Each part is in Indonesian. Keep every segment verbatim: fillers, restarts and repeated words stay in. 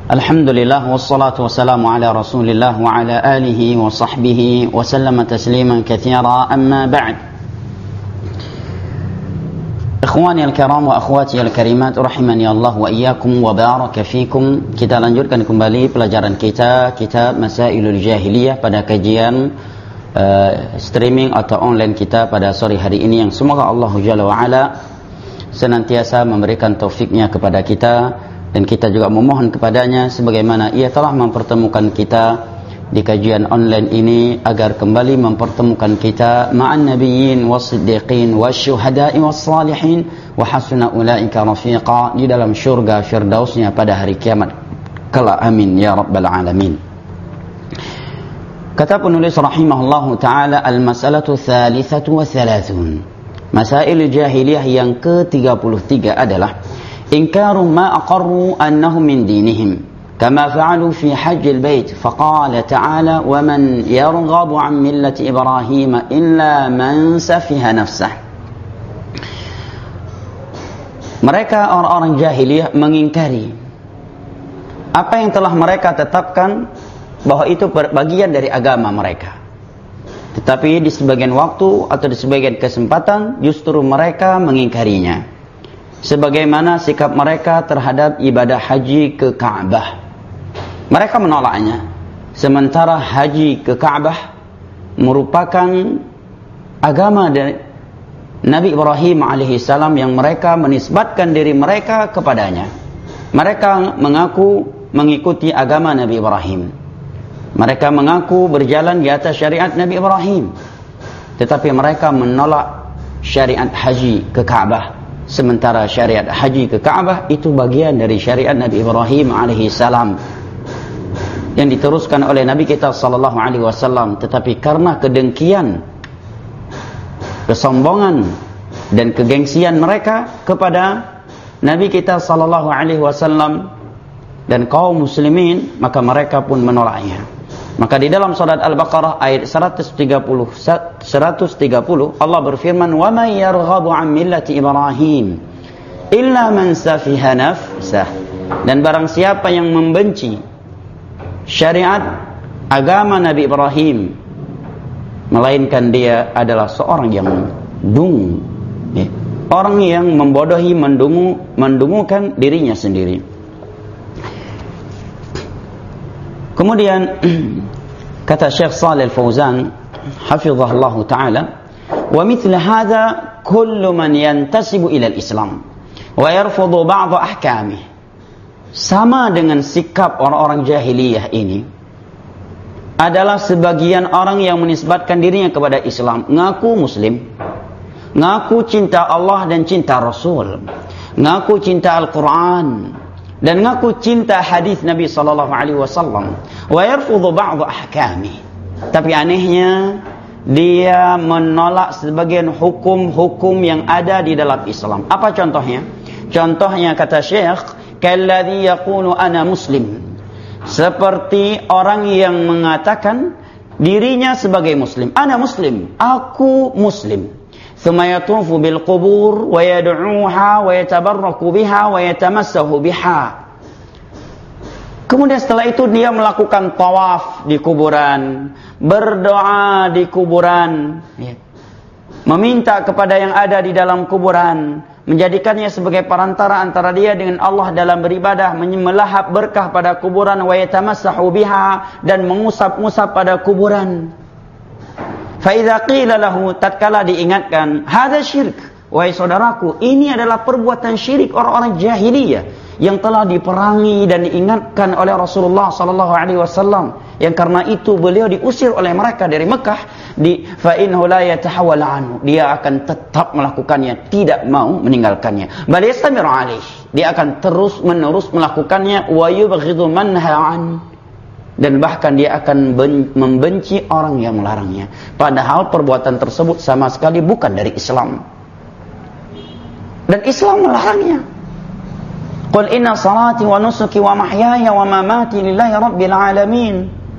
Alhamdulillah wassalatu wassalamu ala Rasulillah wa ala alihi wa sahbihi wa sallama tasliman katsira, amma ba'd. Ikhwani al-kiram wa akhwati al-karimat, rahimani Allah wa iyyakum wa baraka fikum. Kita lanjutkan kembali pelajaran kita kitab Masailul Jahiliyah pada kajian uh, streaming atau online kita pada sore hari ini, yang semoga Allah Jalla wa ala senantiasa memberikan taufiknya kepada kita, dan kita juga memohon kepadanya sebagaimana ia telah mempertemukan kita di kajian online ini, agar kembali mempertemukan kita ma'an nabiyyin was-siddiqin wasyuhada'i was-salihin wa hasuna ulaika rafiqa, di dalam syurga firdausnya pada hari kiamat kelak. Amin ya rabbal alamin. Kata penulis rahimahullahu taala, al-mas'alatu tsalitsatu wa tsalathun. Masail jahiliyah yang ke tiga puluh tiga adalah إنكار ما أقروا أنه من دينهم كما فعلوا في حج البيت، فقال تعالى ومن يرغب عن ملة إبراهيم إلا من سفه نفسه. Mereka orang-orang jahiliyah mengingkari apa yang telah mereka tetapkan bahwa itu bagian dari agama mereka, tetapi di sebagian waktu atau di sebagian kesempatan justru mereka mengingkarinya, sebagaimana sikap mereka terhadap ibadah haji ke Ka'bah. Mereka menolaknya, sementara haji ke Ka'bah merupakan agama dari Nabi Ibrahim alaihissalam yang mereka menisbatkan diri mereka kepadanya. Mereka mengaku mengikuti agama Nabi Ibrahim. Mereka mengaku berjalan di atas syariat Nabi Ibrahim, tetapi mereka menolak syariat haji ke Ka'bah, sementara syariat haji ke Ka'bah itu bagian dari syariat Nabi Ibrahim alaihi salam yang diteruskan oleh Nabi kita sallallahu alaihi wasallam. Tetapi karena kedengkian, kesombongan dan kegengsian mereka kepada Nabi kita sallallahu alaihi wasallam dan kaum muslimin, maka mereka pun menolaknya. Maka di dalam surat Al-Baqarah ayat seratus tiga puluh Allah berfirman, "Wa may yarghabu 'an millati Ibrahim illa man safiha nafsah." Dan barang siapa yang membenci syariat agama Nabi Ibrahim, melainkan dia adalah seorang yang dungu, ya, orang yang membodohi, mendungu, mendungukan dirinya sendiri. Kemudian kata Syekh Shalih Al-Fauzan hafizahullah taala, wa mithla hadha kullu man yantasibu ila al-Islam wa yarfudu ba'd ahkamih. Sama dengan sikap orang-orang jahiliyah ini adalah sebagian orang yang menisbatkan dirinya kepada Islam, ngaku muslim, ngaku cinta Allah dan cinta Rasul, ngaku cinta Al-Quran, dan ngaku cinta hadis Nabi sallallahu alaihi wasallam, wa yarfudhu ba'd ahkami. Tapi anehnya dia menolak sebagian hukum-hukum yang ada di dalam Islam. Apa contohnya? Contohnya kata Syekh, kalladzi yaqulu ana muslim, seperti orang yang mengatakan dirinya sebagai muslim. Ana muslim, aku muslim. ثم يطوف بالقبور ويدعوها ويتبرك بها ويتمسح بها. Kemudian setelah itu dia melakukan tawaf di kuburan, berdoa di kuburan, ya, meminta kepada yang ada di dalam kuburan, menjadikannya sebagai perantara antara dia dengan Allah dalam beribadah, melahap berkah pada kuburan, wa yatamassahu biha, dan mengusap-ngusap pada kuburan. Fa'idha qila lahu, tatkala diingatkan, hadza syirik, wahai saudaraku, ini adalah perbuatan syirik orang-orang jahiliyah yang telah diperangi dan diingatkan oleh Rasulullah sallallahu alaihi wasallam, yang karena itu beliau diusir oleh mereka dari Mekah. Di fa innahu la yatahawwal anhu, dia akan tetap melakukannya, tidak mau meninggalkannya. Bal yastamir alaih, dia akan terus menerus melakukannya. Wa yubghidu man ha'an, dan bahkan dia akan membenci orang yang melarangnya, padahal perbuatan tersebut sama sekali bukan dari Islam, dan Islam melarangnya. Qul inna salati wa nusuki wa mahyaya wa mamati lillahi rabbil alamin.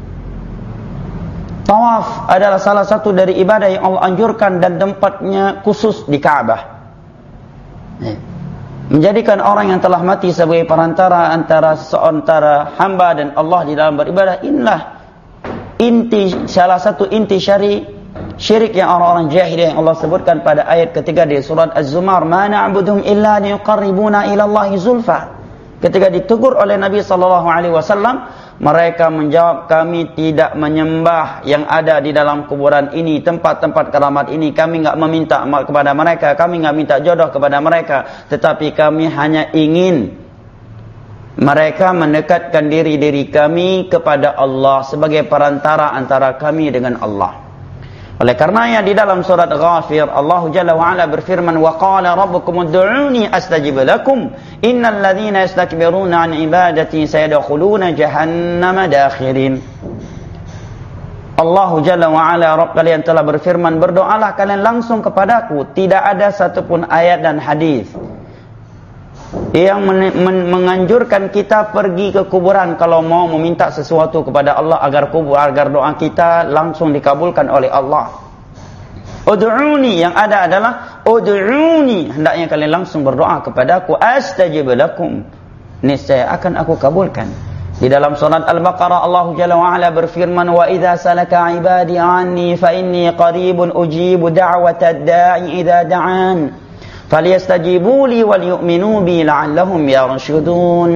Tawaf adalah salah satu dari ibadah yang Allah anjurkan dan tempatnya khusus di Ka'bah. menjadikan orang yang telah mati sebagai perantara antara seantara hamba dan Allah di dalam beribadah. Inilah inti, salah satu inti syari syirik yang orang-orang jahiliyah yang Allah sebutkan pada ayat ketiga di surat Az-Zumar, ma na'buduhum illa liyuqarribuna ila Allahi zulfa. Ketika ditegur oleh Nabi sallallahu alaihi wasallam, mereka menjawab, kami tidak menyembah yang ada di dalam kuburan ini, tempat-tempat keramat ini. Kami enggak meminta kepada mereka, kami enggak minta jodoh kepada mereka, tetapi kami hanya ingin mereka mendekatkan diri-diri kami kepada Allah sebagai perantara antara kami dengan Allah. Oleh karenanya di dalam surat Ghafir, Allah Jalla wa Ala berfirman, wa qala rabbukum ud'uni astajib lakum innal ladzina yastakbiruna an ibadati sayadkhuluna jahannama dakhirin. Allah Jalla wa Ala, Rabb kalian telah berfirman, berdoalah kalian langsung kepadaku. Tidak ada satupun ayat dan hadis yang men men menganjurkan kita pergi ke kuburan kalau mau meminta sesuatu kepada Allah agar kubur agar doa kita langsung dikabulkan oleh Allah. Ud'uni, yang ada adalah ud'uni, hendaknya kalian langsung berdoa kepadaku, astajib lakum, niscaya akan aku kabulkan. Di dalam surat Al-Baqarah Allah Jalla wa Ala berfirman, wa idza salaka ibadi anni fa inni qaribun ujibu da'watad da'i idza da'an falyastajibu li wal yu'minu bi la'allahum yarshudun.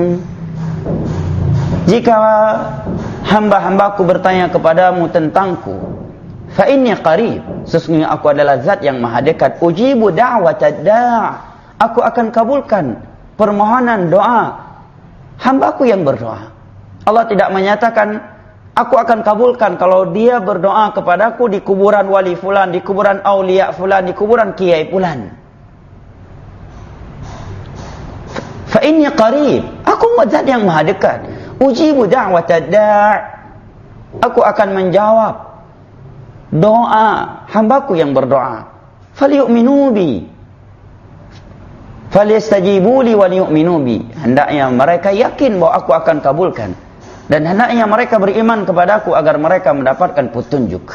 Jika hamba-hambaku bertanya kepadamu tentangku, fa inni qarib, sesungguhnya aku adalah zat yang maha dekat, ujibu da'watad da', aku akan kabulkan permohonan doa hambaku yang berdoa. Allah tidak menyatakan aku akan kabulkan kalau dia berdoa kepadaku di kuburan wali fulan, di kuburan aulia fulan, di kuburan kiai fulan. Fa inni qarib, aku zat yang maha dekat. Ujibu da'watad da', aku akan menjawab doa hambaku yang berdoa. Falyu'minu bi, falyastajibu li wal yu'minu bi, hendaknya mereka yakin bahwa aku akan kabulkan, dan hendaknya mereka beriman kepadaku agar mereka mendapatkan petunjuk.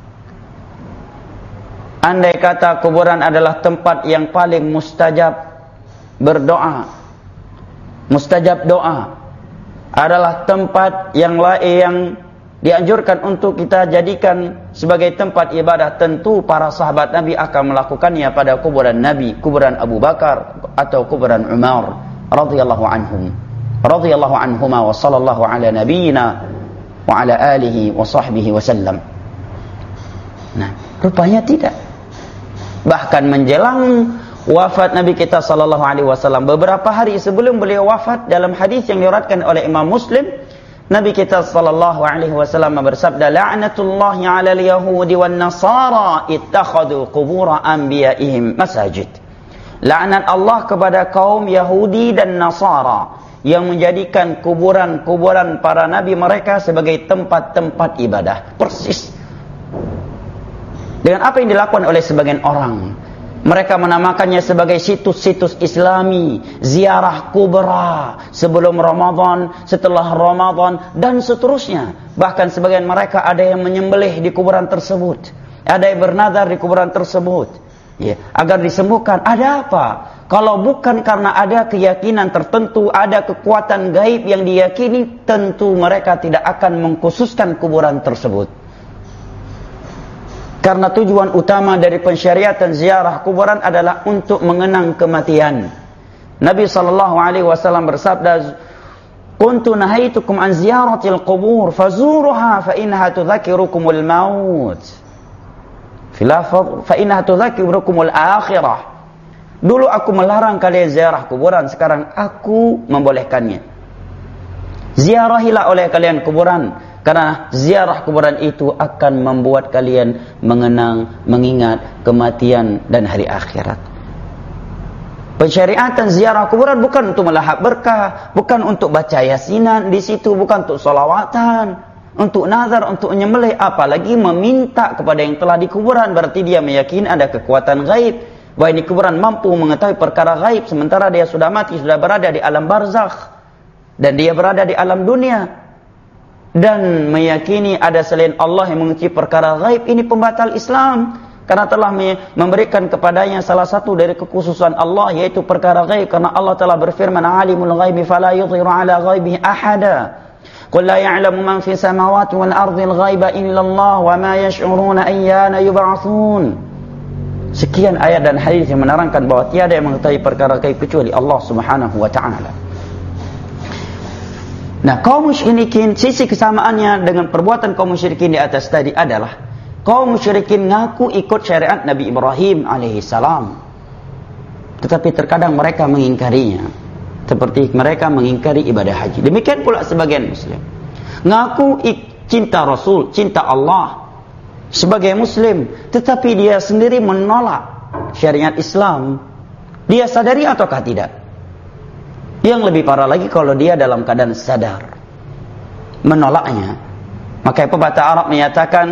Andai kata kuburan adalah tempat yang paling mustajab berdoa, mustajab doa, adalah tempat yang lain yang dianjurkan untuk kita jadikan sebagai tempat ibadah, tentu para sahabat Nabi akan melakukannya pada kuburan Nabi, kuburan Abu Bakar atau kuburan Umar radhiyallahu anhum, radhiyallahu anhuma, wa sallallahu ala nabiyyina wa ala alihi wa sahbihi wasallam. Nah, rupanya tidak. Bahkan menjelang wafat Nabi kita sallallahu alaihi wasallam, beberapa hari sebelum beliau wafat, dalam hadis yang diriwayatkan oleh Imam Muslim, Nabi kita sallallahu alaihi wasallam bersabda, la'natullahi 'alal yahudi wan nasara ittakhadhu qubur anbiya'ihim masajid. Laknat Allah kepada kaum Yahudi dan Nasara yang menjadikan kuburan-kuburan para nabi mereka sebagai tempat-tempat ibadah. Persis dengan apa yang dilakukan oleh sebagian orang. Mereka menamakannya sebagai situs-situs Islami, ziarah kubra sebelum Ramadan, setelah Ramadan, dan seterusnya. Bahkan sebagian mereka ada yang menyembelih di kuburan tersebut, ada yang bernazar di kuburan tersebut, ya, agar disembuhkan. Ada apa? Kalau bukan karena ada keyakinan tertentu, ada kekuatan gaib yang diyakini, tentu mereka tidak akan mengkhususkan kuburan tersebut. Karena tujuan utama dari pensyariatan ziarah kuburan adalah untuk mengenang kematian. Nabi sallallahu alaihi wasallam bersabda, "Kuntu nahaitukum an ziyaratil qubur fazuruha fa innaha tudzakirukumul maut." Filafadh fa innaha tudzakirukumul akhirah. Dulu aku melarang kalian ziarah kuburan, sekarang aku membolehkannya. Ziarahilah oleh kalian kuburan, karena ziarah kuburan itu akan membuat kalian mengenang, mengingat kematian dan hari akhirat. Pensyariatan ziarah kuburan bukan untuk melahap berkah, bukan untuk baca yasinan di situ, bukan untuk solawatan, untuk nazar, untuk menyembelih, apalagi meminta kepada yang telah di kuburan. Berarti dia meyakini ada kekuatan gaib, bahwa ini kuburan mampu mengetahui perkara gaib, sementara dia sudah mati, sudah berada di alam barzakh, dan dia berada di alam dunia. Dan meyakini ada selain Allah yang mengetahui perkara gaib, ini pembatal Islam. karena telah memberikan kepadanya salah satu dari kekhususan Allah, yaitu perkara ghaib, karena Allah telah berfirman, alimul ghaibi fala yudhiru ala ghaibihi ahada. Qul la ya'lamu man fis samawati wal ardi al-ghaiba illa Allah wa ma yash'uruna ayyana yub'atsun. Sekian ayat dan hadis yang menerangkan bahwa tiada yang mengetahui perkara gaib kecuali Allah Subhanahu wa taala. Nah, kaum musyrikin, sisi kesamaannya dengan perbuatan kaum musyrikin di atas tadi adalah kaum musyrikin ngaku ikut syariat Nabi Ibrahim alaihi salam, tetapi terkadang mereka mengingkarinya. Seperti mereka mengingkari ibadah haji. Demikian pula sebagian muslim ngaku cinta Rasul, cinta Allah sebagai muslim, tetapi dia sendiri menolak syariat Islam. Dia sadari ataukah tidak? Yang lebih parah lagi kalau dia dalam keadaan sadar menolaknya. Maka pepatah Arab menyatakan,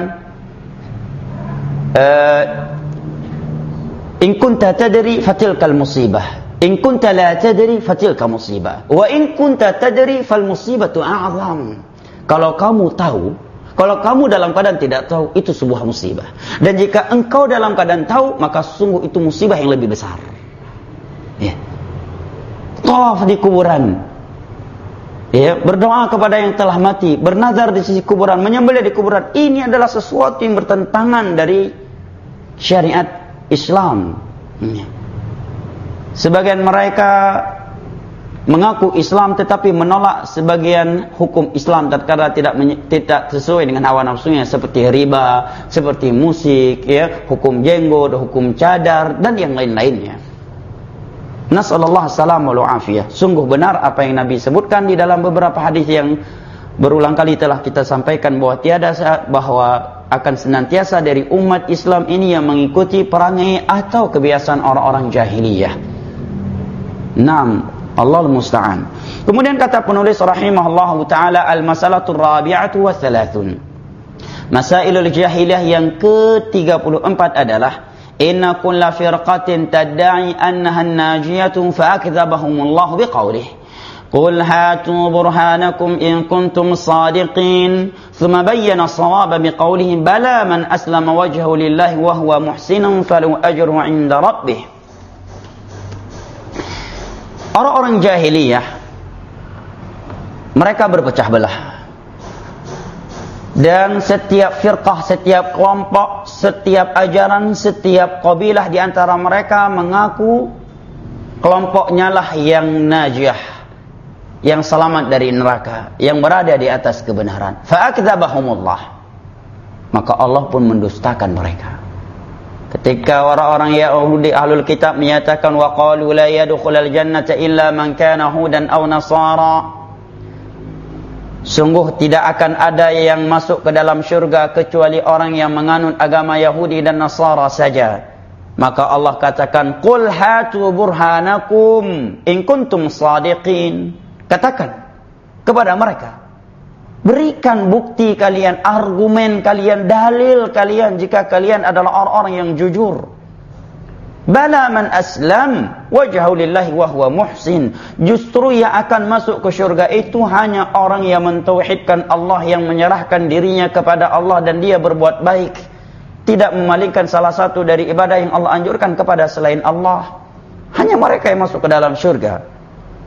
in kunta tadri fatilkal musibah, in kunta la tadri fatilka musibah, wa in kunta tadri fal musibatu a'zam. Kalau kamu tahu, kalau kamu dalam keadaan tidak tahu, itu sebuah musibah. Dan jika engkau dalam keadaan tahu, maka sungguh itu musibah yang lebih besar. Ya. Tawaf di kuburan, ya, berdoa kepada yang telah mati, bernazar di sisi kuburan, menyembelih di kuburan, ini adalah sesuatu yang bertentangan dari syariat Islam. Ya. Sebagian mereka mengaku Islam tetapi menolak sebagian hukum Islam tatkala tidak tidak sesuai dengan hawa nafsunya, seperti riba, seperti musik, ya, hukum jenggot, hukum cadar dan yang lain-lainnya. Nasallallahu salam wal afiyah. Sungguh benar apa yang Nabi sebutkan di dalam beberapa hadis yang berulang kali telah kita sampaikan, bahwa tiada bahwa akan senantiasa dari umat Islam ini yang mengikuti perangai atau kebiasaan orang-orang jahiliyah. Naam, Allahul musta'an. Kemudian kata penulis rahimahullahu taala, al-masalatul rabi'atu wa thalathun. Masailul jahiliyah yang ke tiga puluh empat adalah inna kulla firqatin tadda'i annaha an-najiyatu fa'akdzabahumullahu biqaulih qul hatu burhanakum in kuntum shadiqin thumma bayyana as-shawaba biqaulihi bala man aslama wajhahu lillahi wa huwa muhsinun falahu ajruhu 'inda rabbih. Orang-orang jahiliyah mereka berpecah belah, dan setiap firqah, setiap kelompok, setiap ajaran, setiap kabilah di antara mereka mengaku kelompoknya lah yang najiyah, yang selamat dari neraka, yang berada di atas kebenaran. Fa'akdzabahumullah, maka Allah pun mendustakan mereka. Ketika orang-orang Yahudi ahlul kitab menyatakan wa qalu la yadkhulul jannata illa man kana hudan aw nasara, sungguh tidak akan ada yang masuk ke dalam syurga kecuali orang yang menganut agama Yahudi dan Nasara saja. Maka Allah katakan qul hatu burhanakum in kuntum shadiqin. Katakan kepada mereka, berikan bukti kalian, argumen kalian, dalil kalian jika kalian adalah orang-orang yang jujur. Bala man aslam wajhahu lillahi wa huwa muhsin. Justru yang akan masuk ke syurga itu hanya orang yang mentauhidkan Allah, yang menyerahkan dirinya kepada Allah dan dia berbuat baik, tidak memalingkan salah satu dari ibadah yang Allah anjurkan kepada selain Allah. Hanya mereka yang masuk ke dalam syurga.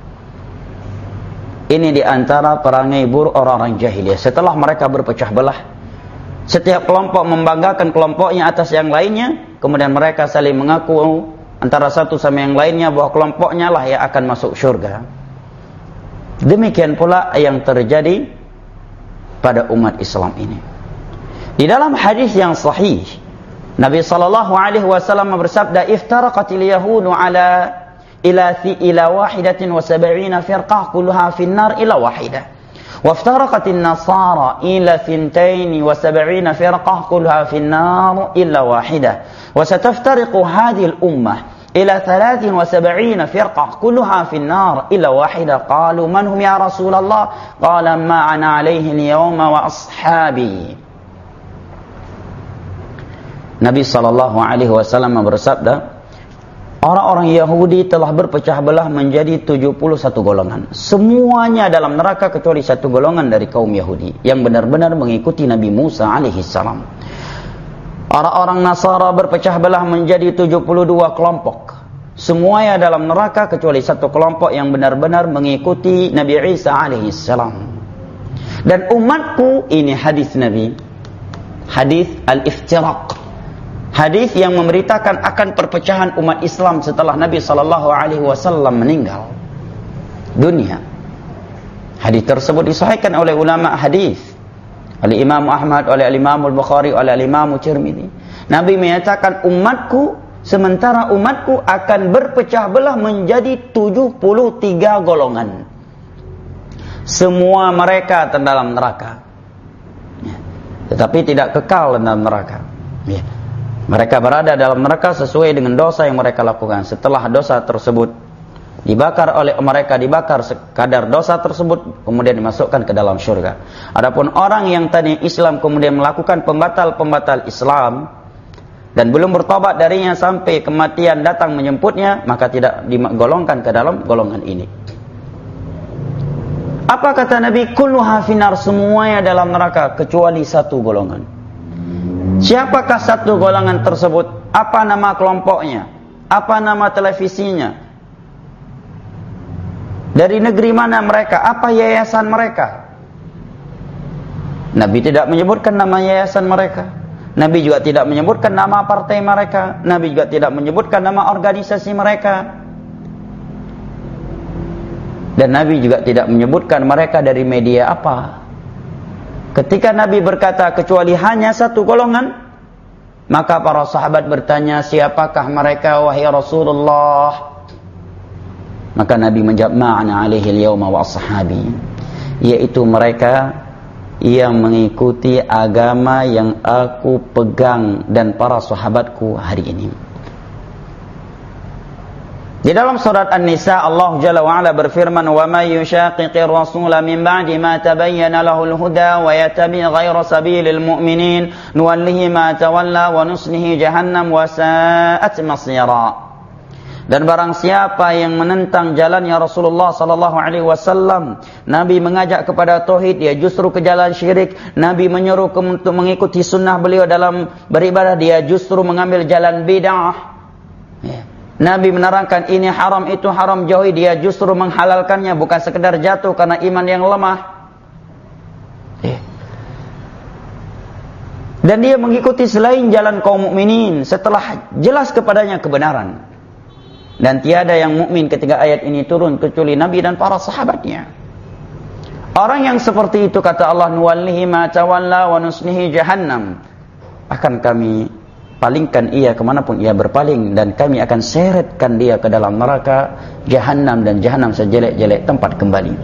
Ini di antara perangai buruk orang-orang jahiliyah. Setelah mereka berpecah belah, setiap kelompok membanggakan kelompoknya atas yang lainnya, kemudian mereka saling mengaku antara satu sama yang lainnya bahwa kelompoknya lah yang akan masuk syurga. Demikian pula yang terjadi pada umat Islam ini. Di dalam hadis yang sahih, Nabi sallallahu alaihi wasallam bersabda, "Iftaraqatil yahudu ala ila fi ila wahidatin wa sab'ina firqah kulluha fin nar ila wahidah. وافترقت النصارى إلى ثنتين وسبعين فرقة كلها في النار إلا واحدة وستفترق هذه الأمة إلى ثلاث وسبعين فرقة كلها في النار إلا واحدة قالوا من هم يا رسول الله قال ما أنا عليه اليوم وأصحابي. Nabi sallallahu alaihi wasallam bersabda, orang-orang Yahudi telah berpecah belah menjadi tujuh puluh satu golongan. Semuanya dalam neraka kecuali satu golongan dari kaum Yahudi yang benar-benar mengikuti Nabi Musa alaihi salam. Orang-orang Nasara berpecah belah menjadi tujuh puluh dua kelompok. Semuanya dalam neraka kecuali satu kelompok yang benar-benar mengikuti Nabi Isa alaihissalam. Dan umatku, ini hadis Nabi, hadis al-iftiraq, hadis yang memberitakan akan perpecahan umat Islam setelah Nabi sallallahu alaihi wasallam meninggal dunia. Hadis tersebut disahihkan oleh ulama hadis, oleh Imam Ahmad, oleh Imam Al-Bukhari, oleh Imam Tirmidzi. Nabi menyatakan umatku, sementara umatku akan berpecah belah menjadi tujuh puluh tiga golongan. Semua mereka terdalam neraka, ya. Tetapi tidak kekal dalam neraka, ya. Mereka berada dalam neraka sesuai dengan dosa yang mereka lakukan. Setelah dosa tersebut dibakar oleh mereka, dibakar sekadar dosa tersebut, kemudian dimasukkan ke dalam syurga. Adapun orang yang tadi Islam kemudian melakukan pembatal-pembatal Islam dan belum bertobat darinya sampai kematian datang menjemputnya, maka tidak digolongkan ke dalam golongan ini. Apa kata Nabi? Kulluha finar, semuanya dalam neraka kecuali satu golongan. Siapakah satu golongan tersebut? Apa nama kelompoknya? Apa nama televisinya? Dari negeri mana mereka? Apa yayasan mereka? Nabi tidak menyebutkan nama yayasan mereka. Nabi juga tidak menyebutkan nama partai mereka. Nabi juga tidak menyebutkan nama organisasi mereka. Dan Nabi juga tidak menyebutkan mereka dari media apa. Ketika Nabi berkata kecuali hanya satu golongan, maka para sahabat bertanya, siapakah mereka wahai Rasulullah? Maka Nabi menjawab, ma'ana alaihi al-yawma wa ashabi, yaitu mereka yang mengikuti agama yang aku pegang dan para sahabatku hari ini. Di dalam surat An-Nisa, Allah Jalla wa Ala berfirman, "Wa may yushaqiqir rasula min ba'di ma tabayyana lahul huda wa yattabi' ghayra sabilil mu'minin nuwallihi ma tawalla wa nuslihi jahannam wa sa'at masira." Dan barang siapa yang menentang jalannya Rasulullah sallallahu alaihi wasallam, Nabi mengajak kepada tauhid, dia justru ke jalan syirik. Nabi menyuruh untuk mengikuti sunnah beliau dalam beribadah, dia justru mengambil jalan bid'ah. Ya. Nabi menerangkan ini haram, itu haram, jauhi, dia justru menghalalkannya, bukan sekedar jatuh karena iman yang lemah. Ya. Dan dia mengikuti selain jalan kaum mukminin setelah jelas kepadanya kebenaran. Dan tiada yang mukmin ketika ayat ini turun kecuali Nabi dan para sahabatnya. Orang yang seperti itu, kata Allah, nuwallihi ma tawalla wa nuslihi jahannam, akan kami palingkan ia kemanapun ia berpaling, dan kami akan seretkan dia ke dalam neraka jahannam, dan jahannam sejelek-jelek tempat kembali.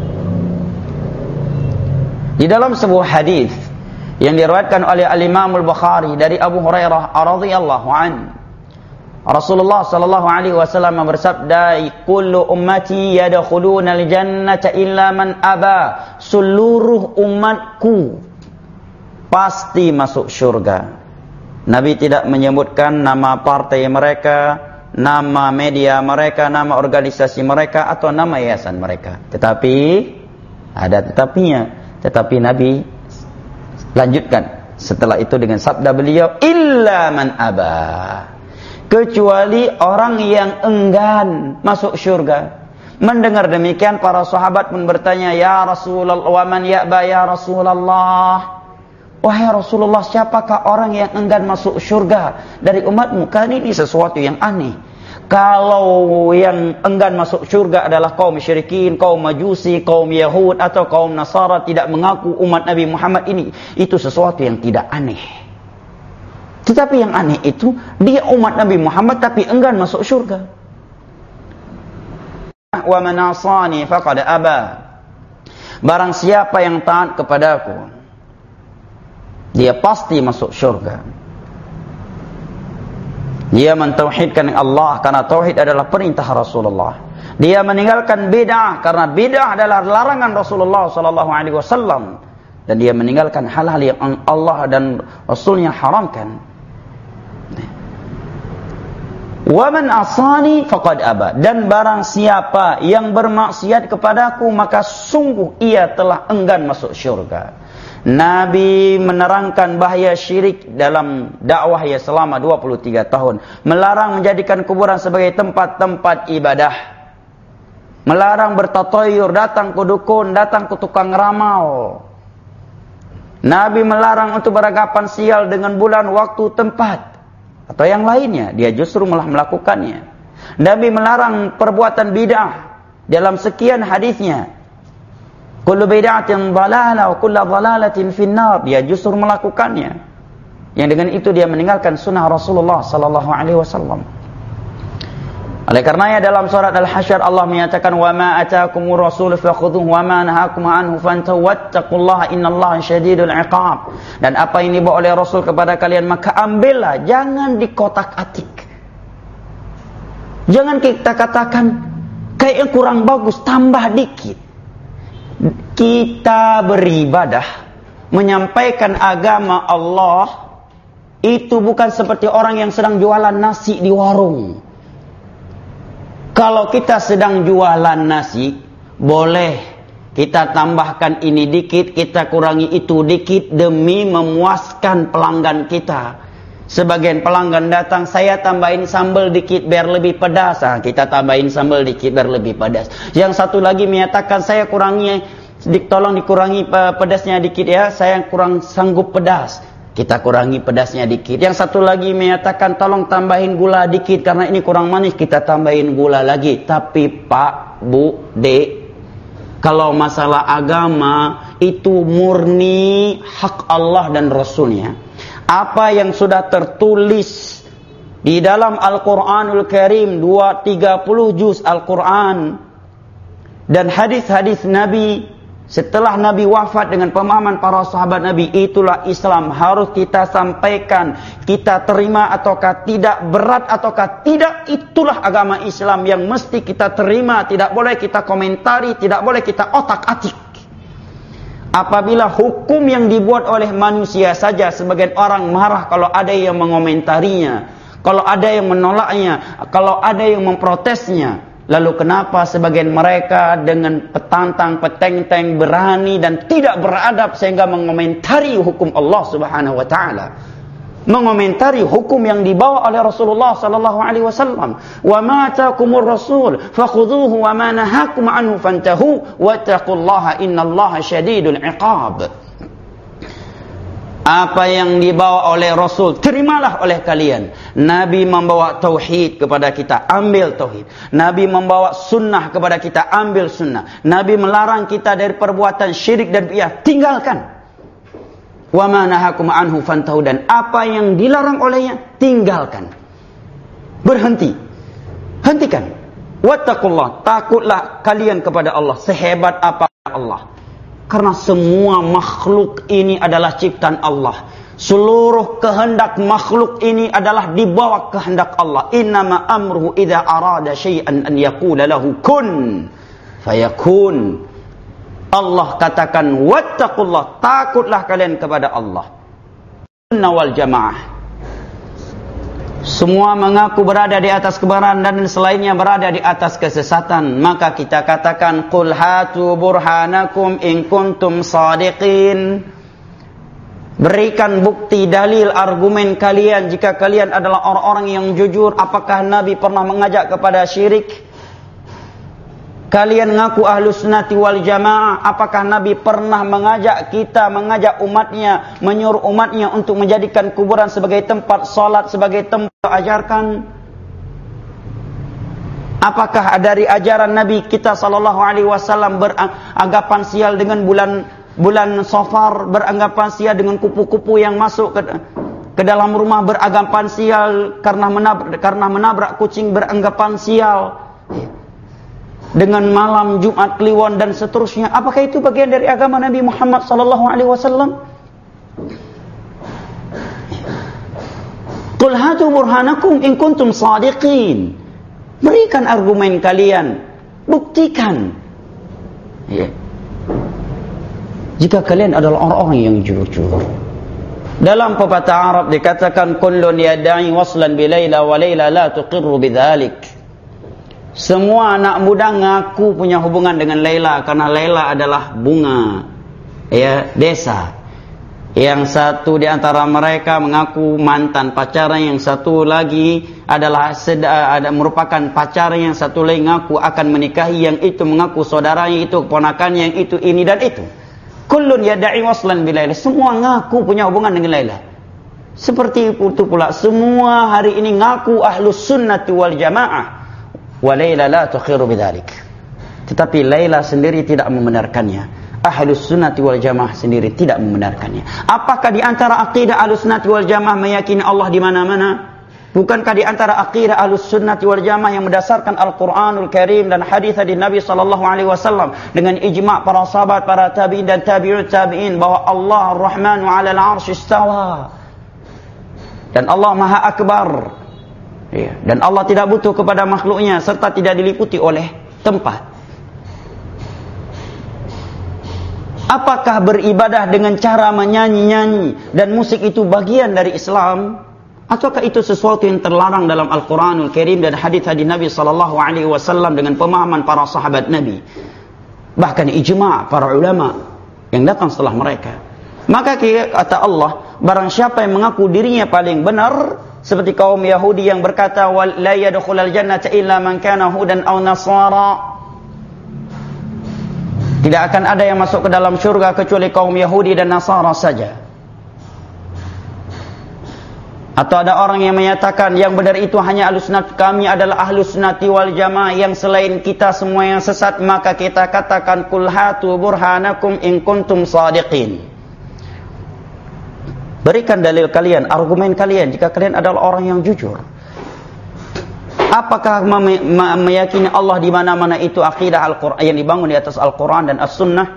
Di dalam sebuah hadis yang diriwayatkan oleh Al-Imam Al-Bukhari dari Abu Hurairah radhiyallahu anhu, Rasulullah sallallahu alaihi wasallam bersabda, "Kullu ummati yadkhuluna al-jannata illa man aba." Seluruh umatku pasti masuk surga. Nabi tidak menyebutkan nama partai mereka, nama media mereka, nama organisasi mereka, atau nama yayasan mereka. Tetapi ada tetapinya. Tetapi Nabi lanjutkan setelah itu dengan sabda beliau, "Illa man aba." Kecuali orang yang enggan masuk syurga. Mendengar demikian, para sahabat pun bertanya, "Ya Rasulullah, wa man ya'ba ya Rasulullah?" Wahai Rasulullah, siapakah orang yang enggan masuk syurga dari umatmu? Kan ini sesuatu yang aneh. Kalau yang enggan masuk syurga adalah kaum musyrikin, kaum majusi, kaum Yahud, atau kaum Nasara tidak mengaku umat Nabi Muhammad ini, itu sesuatu yang tidak aneh. Tetapi yang aneh itu, dia umat Nabi Muhammad tapi enggan masuk syurga. Wa man asani faqad aba. Barang siapa yang taat kepadaku, dia pasti masuk syurga. Dia mentauhidkan Allah karena tauhid adalah perintah Rasulullah. Dia meninggalkan bid'ah karena bid'ah adalah larangan Rasulullah sallallahu alaihi wasallam, dan dia meninggalkan hal-hal yang Allah dan Rasulnya haramkan. Wa man asani faqad aba. Dan barang siapa yang bermaksiat kepadaku, maka sungguh ia telah enggan masuk syurga. Nabi menerangkan bahaya syirik dalam dakwahnya selama dua puluh tiga tahun. Melarang menjadikan kuburan sebagai tempat-tempat ibadah. Melarang bertatayur, datang ke dukun, datang ke tukang ramal. Nabi melarang untuk beranggapan sial dengan bulan, waktu, tempat, atau yang lainnya. Dia justru malah melakukannya. Nabi melarang perbuatan bid'ah dalam sekian hadisnya. Kullu bid'atin dhalalah wa kullu dhalalatin finnar. Dia justru melakukannya. Yang dengan itu dia meninggalkan sunnah Rasulullah sallallahu alaihi wasallam. Oleh karenanya dalam surat Al-Hasyr Allah menyatakan wa ma ataakumur rasul fakhudhuhu wa ma nahakum anhu fantahu wattaqullaha innallaha syadidul iqab. Dan apa yang dibawa oleh Rasul kepada kalian maka ambillah, jangan dikotak-atik. Jangan kita katakan kayaknya kurang bagus, tambah dikit. Kita beribadah, menyampaikan agama Allah itu bukan seperti orang yang sedang jualan nasi di warung. Kalau kita sedang jualan nasi, boleh kita tambahkan ini dikit, kita kurangi itu dikit demi memuaskan pelanggan kita. Sebagian pelanggan datang, saya tambahin sambal dikit biar lebih pedas. Nah, kita tambahin sambal dikit biar lebih pedas. Yang satu lagi menyatakan, saya kurangi, tolong dikurangi pedasnya dikit ya, saya kurang sanggup pedas. Kita kurangi pedasnya dikit. Yang satu lagi menyatakan tolong tambahin gula dikit karena ini kurang manis. Kita tambahin gula lagi. Tapi Pak, Bu, Dek, kalau masalah agama itu murni hak Allah dan Rasulnya. Apa yang sudah tertulis di dalam Al-Quranul Karim, dua ratus tiga puluh juz Al-Quran, dan hadis-hadis Nabi setelah Nabi wafat dengan pemahaman para sahabat Nabi, itulah Islam. Harus kita sampaikan, kita terima ataukah tidak, berat ataukah tidak, itulah agama Islam yang mesti kita terima. Tidak boleh kita komentari, tidak boleh kita otak-atik. Apabila hukum yang dibuat oleh manusia saja, sebagian orang marah kalau ada yang mengomentarinya, kalau ada yang menolaknya, kalau ada yang memprotesnya. Lalu kenapa sebagian mereka dengan petantang, peteng-teng, berani dan tidak beradab sehingga mengomentari hukum Allah Subhanahu wa taala, mengomentari hukum yang dibawa oleh Rasulullah sallallahu alaihi wasallam. Wa ma ataakumur rasul fakhudhuhu wa ma nahakum anhu fantahu wattaqullaha innallaha syadidul iqab. Apa yang dibawa oleh Rasul, terimalah oleh kalian. Nabi membawa tauhid kepada kita, ambil tauhid. Nabi membawa sunnah kepada kita, ambil sunnah. Nabi melarang kita dari perbuatan syirik dan bid'ah, tinggalkan. Wa ma nahakum anhu fantahu, dan apa yang dilarang olehnya, tinggalkan. Berhenti. Hentikan. Wattaqullah, takutlah kalian kepada Allah sehebat apa Allah. Karena semua makhluk ini adalah ciptaan Allah. Seluruh kehendak makhluk ini adalah di bawah kehendak Allah. Innama amruhu idza arada syai'an an yaqula lahu kun fayakun. Allah katakan wattaqullah, takutlah kalian kepada Allah. Sunnah wal jamaah. Semua mengaku berada di atas kebenaran dan selainnya berada di atas kesesatan. Maka kita katakan qul hatu burhanakum in kuntum shadiqin. Berikan bukti, dalil, argumen kalian jika kalian adalah orang-orang yang jujur. Apakah Nabi pernah mengajak kepada syirik? Kalian ngaku ahlus sunnati wal jamaah. Apakah Nabi pernah mengajak kita, mengajak umatnya, menyuruh umatnya untuk menjadikan kuburan sebagai tempat salat, sebagai tempat ajarkan? Apakah dari ajaran Nabi kita sallallahu alaihi wasallam beranggapan sial dengan bulan bulan Safar, beranggapan sial dengan kupu-kupu yang masuk ke ke dalam rumah, beranggapan sial karena menabrak, karena menabrak kucing, beranggapan sial dengan malam Jumat Kliwon dan seterusnya? Apakah itu bagian dari agama Nabi Muhammad sallallahu alaihi wasallam? Qul hatu burhanakum in kuntum shadiqin. Berikan argumen kalian, buktikan. Ya. Jika kalian adalah orang-orang yang jujur. Dalam pepatah Arab dikatakan kullun yad'i waslan bi Laila wa Laila la tuqirru bidzalik. Semua anak muda ngaku punya hubungan dengan Laila karena Laila adalah bunga ya desa. Yang satu di antara mereka mengaku mantan pacarnya, yang satu lagi adalah seda, ada merupakan pacarnya, yang satu lagi mengaku akan menikahi, yang itu mengaku saudaranya, itu keponakannya, yang itu ini dan itu. Kullun yad'i waslan bi Laila. Semua ngaku punya hubungan dengan Laila. Seperti itu pula semua hari ini ngaku ahlus sunnati wal jamaah. Wa Laila la tuqirru bidzalik. Tetapi Laila sendiri tidak membenarkannya. Ahlus sunnati wal jamaah sendiri tidak membenarkannya. Apakah di antara akidah ahlus sunnati wal jamaah meyakini Allah di mana-mana? Bukankah di antara akidah ahlus sunnati wal jamaah yang berdasarkan Al-Quranul Karim dan hadis dari Nabi sallallahu alaihi wasallam dengan ijma' para sahabat, para tabi'in dan tabi'ut tabi'in bahwa Allah Ar-Rahmanu 'alal 'arsy istawa. Dan Allah Maha Akbar. Ya, dan Allah tidak butuh kepada makhluknya serta tidak diliputi oleh tempat. Apakah beribadah dengan cara menyanyi-nyanyi dan musik itu bagian dari Islam? Ataukah itu sesuatu yang terlarang dalam Al-Quranul Karim dan hadis-hadis Nabi sallallahu alaihi wasallam dengan pemahaman para sahabat Nabi? Bahkan ijma' para ulama yang datang setelah mereka. Maka kata Allah, barang siapa yang mengaku dirinya paling benar, seperti kaum Yahudi yang berkata, la yadkhulul jannata illa man kana hudan aw nasara. Tidak akan ada yang masuk ke dalam syurga kecuali kaum Yahudi dan Nasara saja. Atau ada orang yang menyatakan yang benar itu hanya ahlus sunnah, kami adalah ahlus sunnati wal jamaah, yang selain kita semua yang sesat. Maka kita katakan kul hatu burhanakum in kuntum shadiqin. Berikan dalil kalian, argumen kalian jika kalian adalah orang yang jujur. Apakah meyakini Allah di mana-mana itu akidah Al-Quran yang dibangun di atas Al-Quran dan As-Sunnah?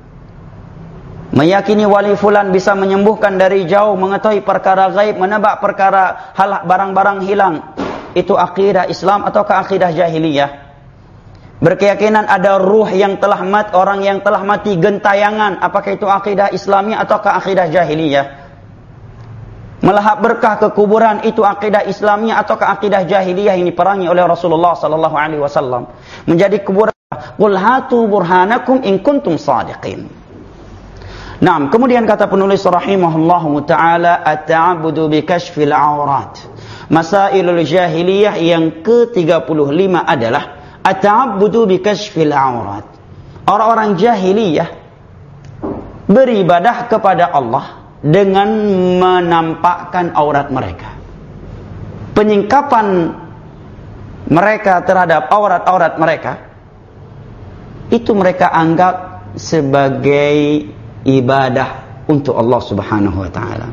Meyakini wali fulan bisa menyembuhkan dari jauh, mengetahui perkara gaib, menebak perkara hal barang-barang hilang, itu akidah Islam ataukah akidah jahiliyah? Berkeyakinan ada ruh yang telah mati, orang yang telah mati gentayangan, apakah itu akidah Islamiyah ataukah akidah jahiliyah? Melahap berkah ke kuburan itu akidah Islamiyah ataukah akidah jahiliyah yang diperangi oleh Rasulullah sallallahu alaihi wasallam? Menjadi kuburan, qul hatu burhanakum in kuntum shadiqin. Naam, kemudian kata penulis rahimahullahu taala, at-ta'abbudu bi kashfil aurat. Masailul jahiliyah yang ke tiga puluh lima adalah at-ta'abbudu bi kashfil aurat. Orang-orang jahiliyah beribadah kepada Allah dengan menampakkan aurat mereka. Penyingkapan mereka terhadap aurat-aurat mereka itu mereka anggap sebagai ibadah untuk Allah Subhanahu wa taala.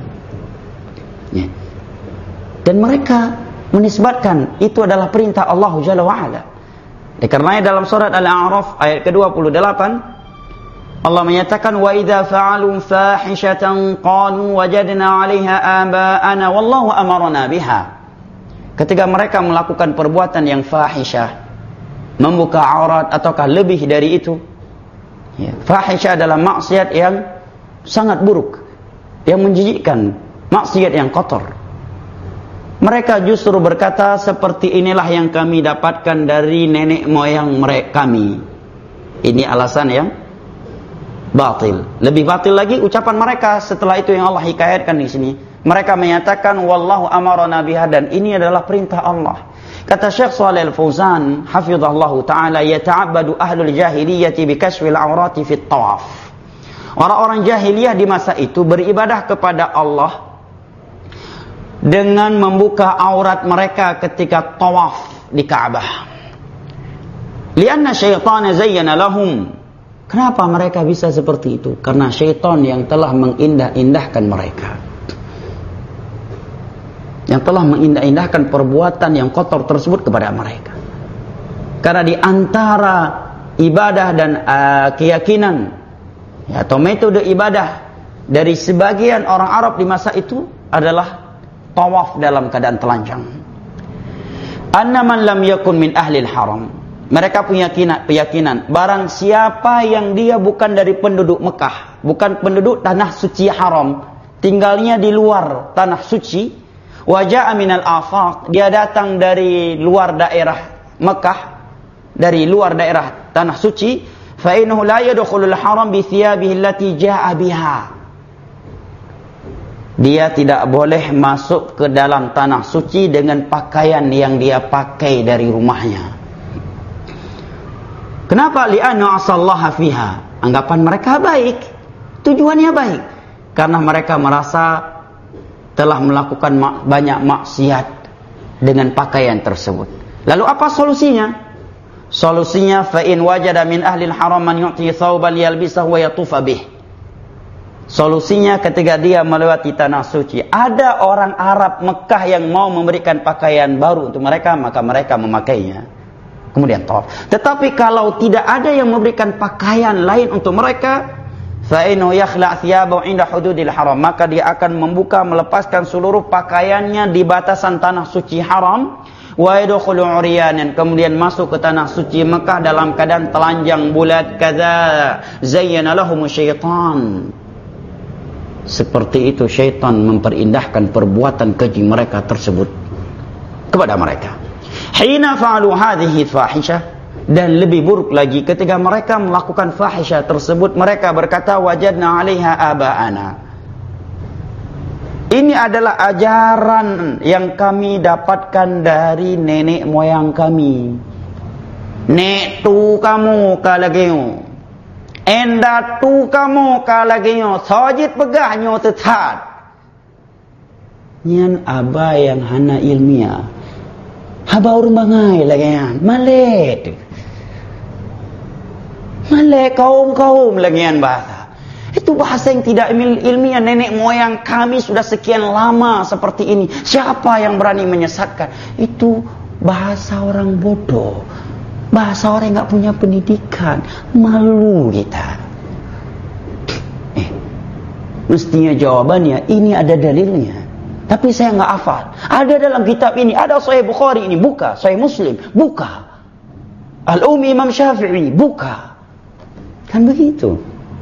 Ya. Dan mereka menisbatkan itu adalah perintah Allah Jalla wa ala. Dikarenanya dalam surat Al-A'raf ayat ke dua puluh delapan Allah menyatakan wa idza fa'alu fahishatan qalu wajadna 'alaiha aba'ana wallahu amarna biha. Ketika mereka melakukan perbuatan yang fahisyah, membuka aurat ataukah lebih dari itu. Ya, fahisyah adalah maksiat yang sangat buruk, yang menjijikkan, maksiat yang kotor. Mereka justru berkata seperti inilah yang kami dapatkan dari nenek moyang mereka kami. Ini alasan yang batil. Lebih batil lagi ucapan mereka setelah itu yang Allah hikayatkan di sini. Mereka menyatakan wallahu amarna biha, dan ini adalah perintah Allah. Kata Syekh Shalih Al-Fauzan hafizallahu taala, yata'abbadu ahlul jahiliyati bi kashfil aurati fit tawaf. Orang-orang jahiliyah di masa itu beribadah kepada Allah dengan membuka aurat mereka ketika tawaf di Ka'bah. Lianna syaitana zayyana lahum. Kenapa mereka bisa seperti itu? Karena syaitan yang telah mengindah-indahkan mereka. Yang telah mengindah-indahkan perbuatan yang kotor tersebut kepada mereka. Karena di antara ibadah dan uh, keyakinan ya, atau metode ibadah dari sebagian orang Arab di masa itu adalah tawaf dalam keadaan telanjang. Anna man lam yakun min ahlil haram. Mereka punya keyakinan, barang siapa yang dia bukan dari penduduk Mekah, bukan penduduk tanah suci haram, tinggalnya di luar tanah suci, waja'a minal afaq, dia datang dari luar daerah Mekah, dari luar daerah tanah suci, fa innahu la yadkhulul haram bi thiyabihi allati ja'a biha. Dia tidak boleh masuk ke dalam tanah suci dengan pakaian yang dia pakai dari rumahnya. Kenapa? Li'anna asallaha fiha. Anggapan mereka baik, tujuannya baik, karena mereka merasa telah melakukan mak banyak maksiat dengan pakaian tersebut. Lalu apa solusinya? Solusinya, fa in wajada min ahli al-haram man yu'ti thawban yalbisahu wa yatufa bih. Solusinya, ketika dia melewati tanah suci, ada orang Arab Mekah yang mau memberikan pakaian baru untuk mereka, maka mereka memakainya. Kemudian tawaf. Tetapi kalau tidak ada yang memberikan pakaian lain untuk mereka, fa innahu yakhla' thiyabahu 'inda hududil haram, maka dia akan membuka, melepaskan seluruh pakaiannya di batasan tanah suci haram, wa yadkhulu 'uryanan, kemudian masuk ke tanah suci Mekah dalam keadaan telanjang bulat. Kadza zayyana lahum syaitan. Seperti itu syaitan memperindahkan perbuatan keji mereka tersebut kepada mereka. Hina fa'alu hadhihi fahisyah, dan lebih buruk lagi ketika mereka melakukan fahisyah tersebut, mereka berkata wajadna 'alaiha aba'ana. Ini adalah ajaran yang kami dapatkan dari nenek moyang kami. Nek tu kamu kalageo, enda tu kamu kalageo, sajid pegahnya tetap. Nyan aba yang hana ilmiah. Haba urang bangai lagi yan. Malet. Malet kaum-kaum lagi yan bahasa. Itu bahasa yang tidak ilmiah. Nenek moyang kami sudah sekian lama seperti ini. Siapa yang berani menyesatkan? Itu bahasa orang bodoh. Bahasa orang yang gak punya pendidikan. Malu kita. Eh, mestinya jawabannya ini ada dalilnya. Tapi saya nggak hafal. Ada dalam kitab ini, ada Sahih Bukhari ini, buka. Sahih Muslim, buka. Al-Ummi Imam Syafi'i, buka. Kan begitu.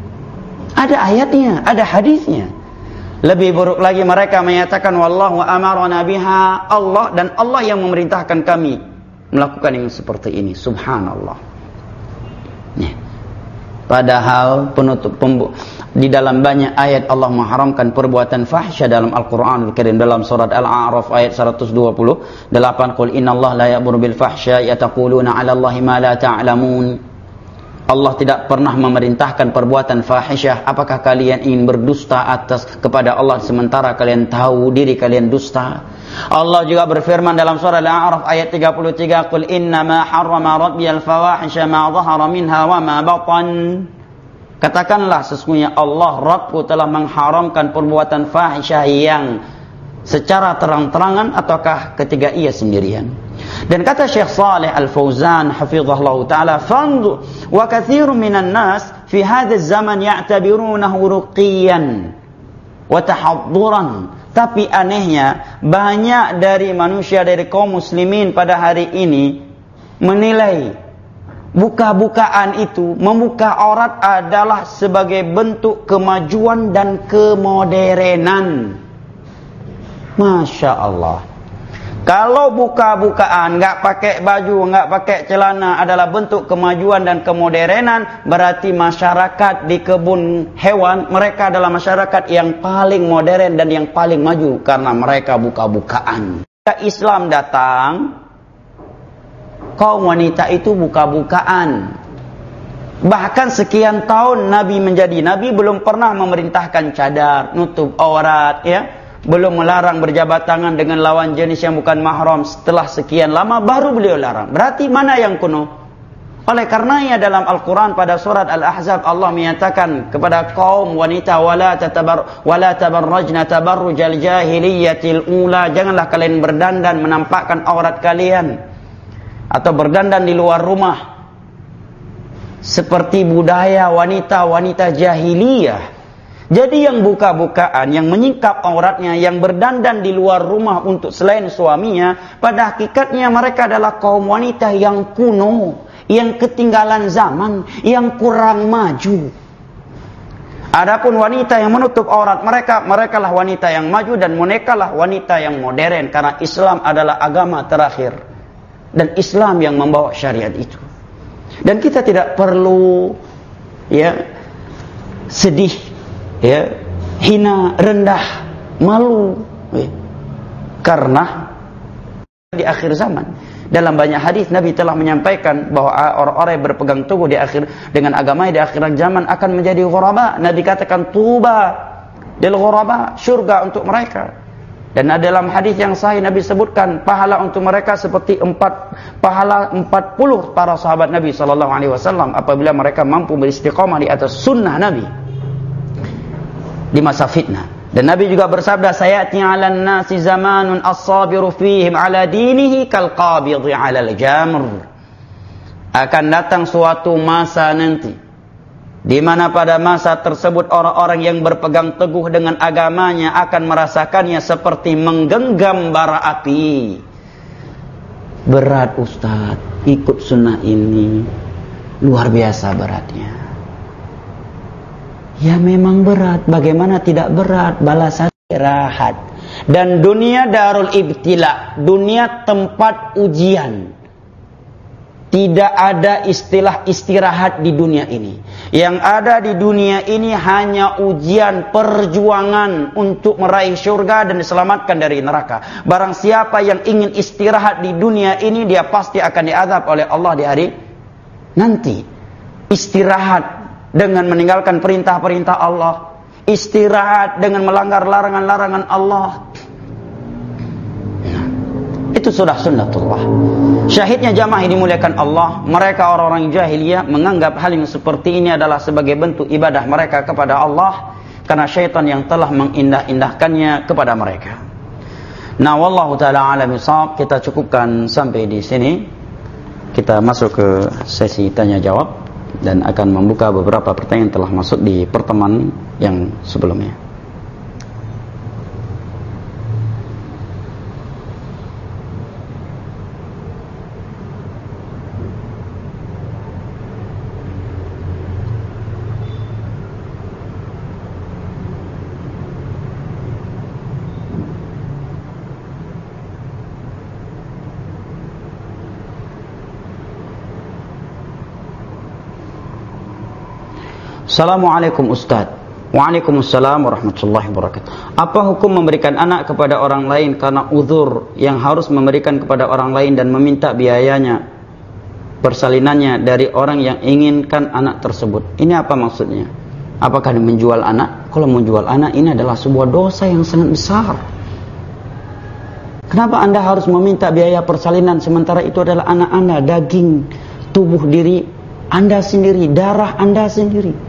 Ada ayatnya, ada hadisnya. Lebih buruk lagi mereka menyatakan wallahu amarana biha, Allah dan Allah yang memerintahkan kami melakukan yang seperti ini. Subhanallah. Nih. Padahal penutup pembu di dalam banyak ayat Allah mengharamkan perbuatan fahsya dalam Al-Qur'anul Karim. Dalam surat Al-A'raf ayat seratus dua puluh delapan, qul innallaha la ya'muru bil fahsya'i yataquluna 'ala Allahi ma la ta'lamun. Allah tidak pernah memerintahkan perbuatan fahisyah. Apakah kalian ingin berdusta atas kepada Allah sementara kalian tahu diri kalian dusta? Allah juga berfirman dalam surah Al-A'raf ayat tiga puluh tiga, qul innama harrama rabbiyal fawahisha ma dhahara minha wa ma batan. Katakanlah sesungguhnya Allah Rabbku telah mengharamkan perbuatan fahisyah yang secara terang-terangan ataukah ketika ia sendirian. Dan kata Syekh Saleh Al-Fauzan hafizahullah taala, fanzu wa katsirun minan nas fi hadha zaman ya'tabirunahu ruqiyan wa tahadduran. Tapi anehnya banyak dari manusia, dari kaum muslimin pada hari ini menilai buka-bukaan itu, membuka aurat adalah sebagai bentuk kemajuan dan kemoderenan. Masya Allah. Kalau buka-bukaan, nggak pakai baju, nggak pakai celana adalah bentuk kemajuan dan kemoderenan, berarti masyarakat di kebun hewan, mereka adalah masyarakat yang paling modern dan yang paling maju karena mereka buka-bukaan. Islam datang, kaum wanita itu buka-bukaan. Bahkan sekian tahun Nabi menjadi Nabi belum pernah memerintahkan cadar, nutup aurat, ya. Belum melarang berjabat tangan dengan lawan jenis yang bukan mahram. Setelah sekian lama baru beliau larang. Berarti mana yang kuno? Oleh karenanya dalam Al-Quran pada surat Al-Ahzab Allah menyatakan kepada kaum wanita, wala tatabar wala tabarrajna tabarrujal jahiliyatil ula, janganlah kalian berdandan menampakkan aurat kalian atau berdandan di luar rumah seperti budaya wanita-wanita jahiliyah. Jadi yang buka-bukaan, yang menyingkap auratnya, yang berdandan di luar rumah untuk selain suaminya, pada hakikatnya mereka adalah kaum wanita yang kuno, yang ketinggalan zaman, yang kurang maju. Adapun wanita yang menutup aurat mereka, merekalah wanita yang maju dan merekalah wanita yang modern, karena Islam adalah agama terakhir dan Islam yang membawa syariat itu. Dan kita tidak perlu ya sedih, ya hina, rendah, malu, ya. Karena di akhir zaman dalam banyak hadis Nabi telah menyampaikan bahwa orang-orang yang berpegang teguh di akhir dengan agamanya di akhirat zaman akan menjadi ghuraba. Nabi katakan tuba lil ghuraba, surga untuk mereka. Dan dalam hadis yang sahih Nabi sebutkan pahala untuk mereka seperti empat pahala empat puluh para sahabat Nabi sallallahu alaihi wasallam apabila mereka mampu beristiqamah di atas sunnah Nabi di masa fitnah. Dan Nabi juga bersabda, sayati 'alan nasi zamanun as-sabiru fihim 'ala dinihi kal qabidhi 'alal jamr. Akan datang suatu masa nanti di mana pada masa tersebut orang-orang yang berpegang teguh dengan agamanya akan merasakannya seperti menggenggam bara api. Berat Ustaz, ikut sunnah ini luar biasa beratnya. Ya memang berat, bagaimana tidak berat, balasan istirahat. Dan dunia darul ibtila, dunia tempat ujian. Tidak ada istilah istirahat di dunia ini. Yang ada di dunia ini hanya ujian, perjuangan untuk meraih surga dan diselamatkan dari neraka. Barang siapa yang ingin istirahat di dunia ini, dia pasti akan diazab oleh Allah di hari nanti. Istirahat dengan meninggalkan perintah-perintah Allah, istirahat dengan melanggar larangan-larangan Allah. Nah, itu sudah sunnatullah. Syahidnya jamaah yang dimuliakan Allah, mereka orang-orang jahiliyah menganggap hal yang seperti ini adalah sebagai bentuk ibadah mereka kepada Allah, karena syaitan yang telah mengindah-indahkannya kepada mereka. Nah, wallahu taala alam bisawab. Kita cukupkan sampai di sini. Kita masuk ke sesi tanya jawab dan akan membuka beberapa pertanyaan yang telah masuk di pertemuan yang sebelumnya. Assalamualaikum Ustaz. Waalaikumsalam warahmatullahi wabarakatuh. Apa hukum memberikan anak kepada orang lain karena uzur yang harus memberikan kepada orang lain dan meminta biayanya, persalinannya dari orang yang inginkan anak tersebut? Ini apa maksudnya? Apakah menjual anak? Kalau menjual anak ini adalah sebuah dosa yang sangat besar. Kenapa Anda harus meminta biaya persalinan sementara itu adalah anak Anda, daging tubuh diri Anda sendiri, darah Anda sendiri?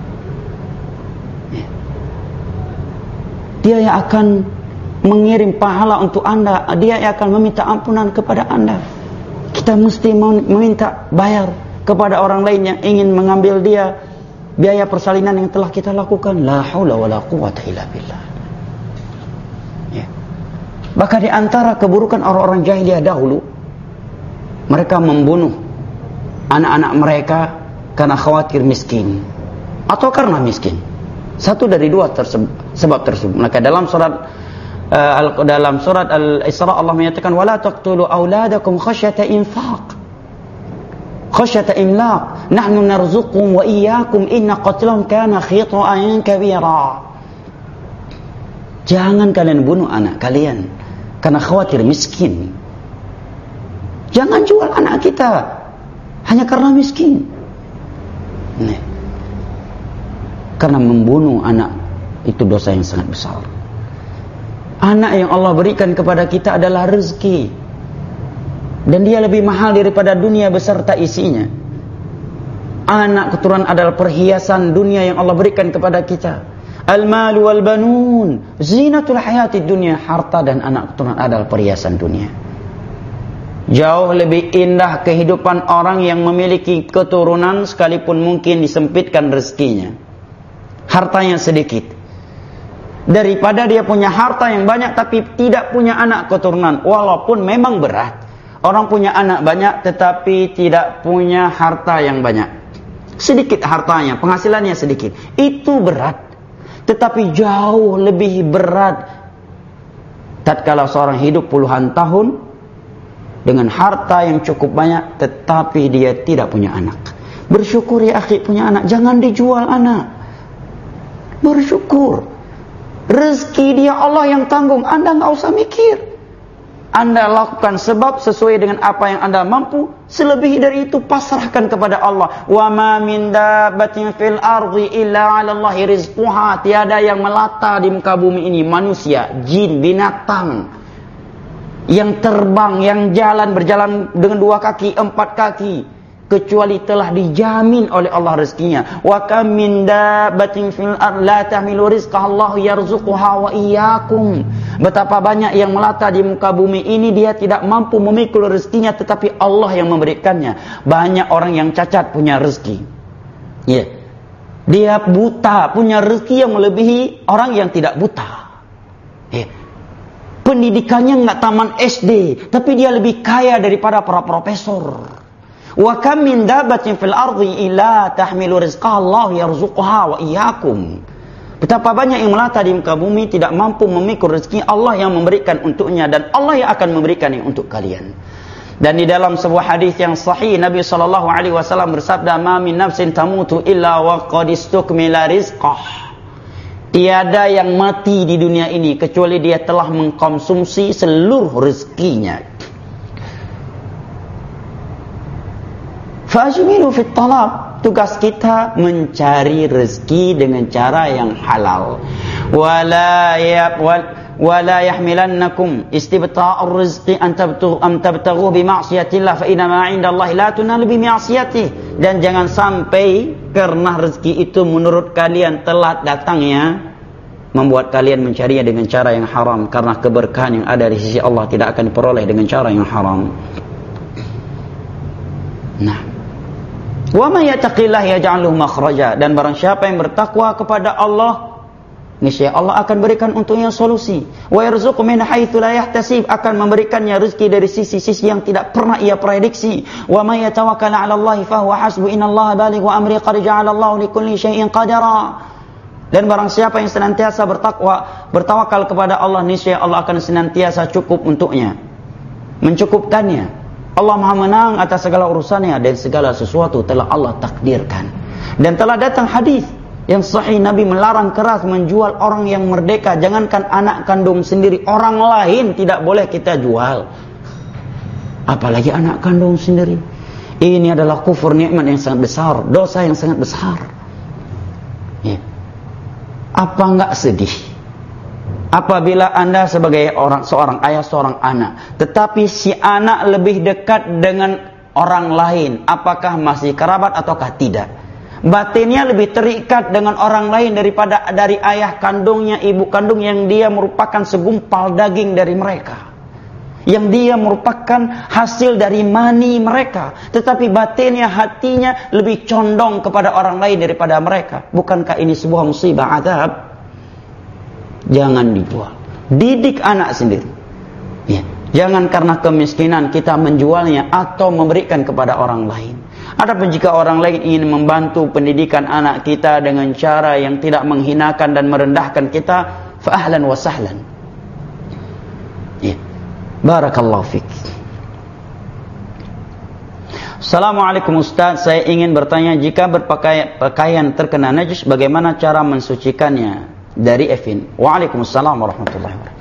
Dia yang akan mengirim pahala untuk Anda, dia yang akan meminta ampunan kepada Anda. Kita mesti meminta bayar kepada orang lain yang ingin mengambil dia biaya persalinan yang telah kita lakukan. La haula wala quwata illa billah. Ya. Bahkan di antara keburukan orang-orang jahiliyah dahulu, mereka membunuh anak-anak mereka karena khawatir miskin atau karena miskin. Satu dari dua tersebut, sebab tersebut. Maka dalam surat uh, dalam surat Al-Isra Allah menyatakan wala taqtulu auladakum khasyata infaq. Khasyata imlaq. Nahnu narzuquhum wa iyyakum inna qatlahum kana khita'an kabira. Jangan kalian bunuh anak kalian karena khawatir miskin. Jangan jual anak kita hanya karena miskin. Nih. Karena membunuh anak itu dosa yang sangat besar. Anak yang Allah berikan kepada kita adalah rezeki, dan dia lebih mahal daripada dunia beserta isinya. Anak keturunan adalah perhiasan dunia yang Allah berikan kepada kita. Al-malu wal banun zinatul hayatid dunya. Harta dan anak keturunan adalah perhiasan dunia. Jauh lebih indah kehidupan orang yang memiliki keturunan sekalipun mungkin disempitkan rezekinya, hartanya sedikit, daripada dia punya harta yang banyak tapi tidak punya anak keturunan. Walaupun memang berat orang punya anak banyak tetapi tidak punya harta yang banyak. sedikit hartanya, penghasilannya sedikit. Itu berat. Tetapi jauh lebih berat tatkala seorang hidup puluhan tahun dengan harta yang cukup banyak, tetapi dia tidak punya anak. Bersyukur ya akhi punya anak, jangan dijual anak. Bersyukur. Rezeki dia Allah yang tanggung, Anda nggak usah mikir. Anda lakukan sebab sesuai dengan apa yang Anda mampu. Selebih dari itu pasrahkan kepada Allah. Wa ma min dabbatin fil ardi illa 'ala Allahi rizquha. Tiada yang melata di muka bumi ini, manusia, jin, binatang, yang terbang, yang jalan, berjalan dengan dua kaki, empat kaki, kecuali telah dijamin oleh Allah rezekinya. Wa kam min dabbatin fil ardi la tahmilu rizqaha Allahu yarzuquha wa iyyakum. Betapa banyak yang melata di muka bumi ini, dia tidak mampu memikul rezekinya, tetapi Allah yang memberikannya. Banyak orang yang cacat punya rezeki. Ya. Yeah. Dia buta, punya rezeki yang melebihi orang yang tidak buta. Ya. Yeah. Pendidikannya enggak taman S D, tapi dia lebih kaya daripada para profesor. Wa kam min dabbatin fil ardi illa tahmilu rizqaha Allahu yarzuquha wa iyyakum. Betapa banyak yang melata di muka bumi tidak mampu memikul rezeki, Allah yang memberikan untuknya, dan Allah yang akan memberikannya untuk kalian. Dan di dalam sebuah hadis yang sahih, Nabi sallallahu alaihi wasallam bersabda, "Ma min nafsin tamutu illa wa qad istukmila rizqah." Tiada yang mati di dunia ini kecuali dia telah mengkonsumsi seluruh rezekinya. Fajmilu fit talab. Tugas kita mencari rezeki dengan cara yang halal. Wala ya wala yahmilannakum istibta'ur rizqi an tabtaghu am tabtaghu bi ma'siyatillah fa inna ma 'indallahi la tunal bi ma'siyatih. Dan jangan sampai karena rezeki itu menurut kalian telat datangnya membuat kalian mencarinya dengan cara yang haram, karena keberkahan yang ada di sisi Allah tidak akan diperoleh dengan cara yang haram. Nah, wa may yattaqillaha yaj'al lahu makhraja, dan barang siapa yang bertakwa kepada Allah, niscaya Allah akan berikan untuknya solusi. Wa yarzuqu min haitsu la yahtasib, akan memberikannya rezeki dari sisi-sisi yang tidak pernah ia prediksi. Wa may yatawakkal 'ala Allah fa huwa hasbuh, innallaha balighu amri qad ja'ala Allahu likulli syai'in qadara. Dan barang siapa yang senantiasa bertakwa, bertawakal kepada Allah, niscaya Allah akan senantiasa cukup untuknya, mencukupkannya. Allah Maha menang atas segala urusannya, dan segala sesuatu telah Allah takdirkan. Dan telah datang hadis yang sahih, Nabi melarang keras menjual orang yang merdeka. Jangankan anak kandung sendiri, orang lain tidak boleh kita jual, apalagi anak kandung sendiri. Ini adalah kufur nikmat yang sangat besar, dosa yang sangat besar. Ya. Apa enggak sedih apabila Anda sebagai orang seorang ayah, seorang anak, tetapi si anak lebih dekat dengan orang lain, apakah masih kerabat ataukah tidak? Batinnya lebih terikat dengan orang lain daripada dari ayah kandungnya, ibu kandung yang dia merupakan segumpal daging dari mereka, yang dia merupakan hasil dari mani mereka, tetapi batinnya, hatinya lebih condong kepada orang lain daripada mereka. Bukankah ini sebuah musibah, azab? Jangan dijual. Didik anak sendiri. Ya. Jangan karena kemiskinan kita menjualnya atau memberikan kepada orang lain. Adapun jika orang lain ingin membantu pendidikan anak kita dengan cara yang tidak menghinakan dan merendahkan kita, fa ahlan wa sahlan. Ya. Barakallahu fik. Assalamualaikum Ustaz, saya ingin bertanya, jika berpakaian pakaian terkena najis, bagaimana cara mensucikannya dari Evin? Waalaikumsalam warahmatullahi wabarakatuh.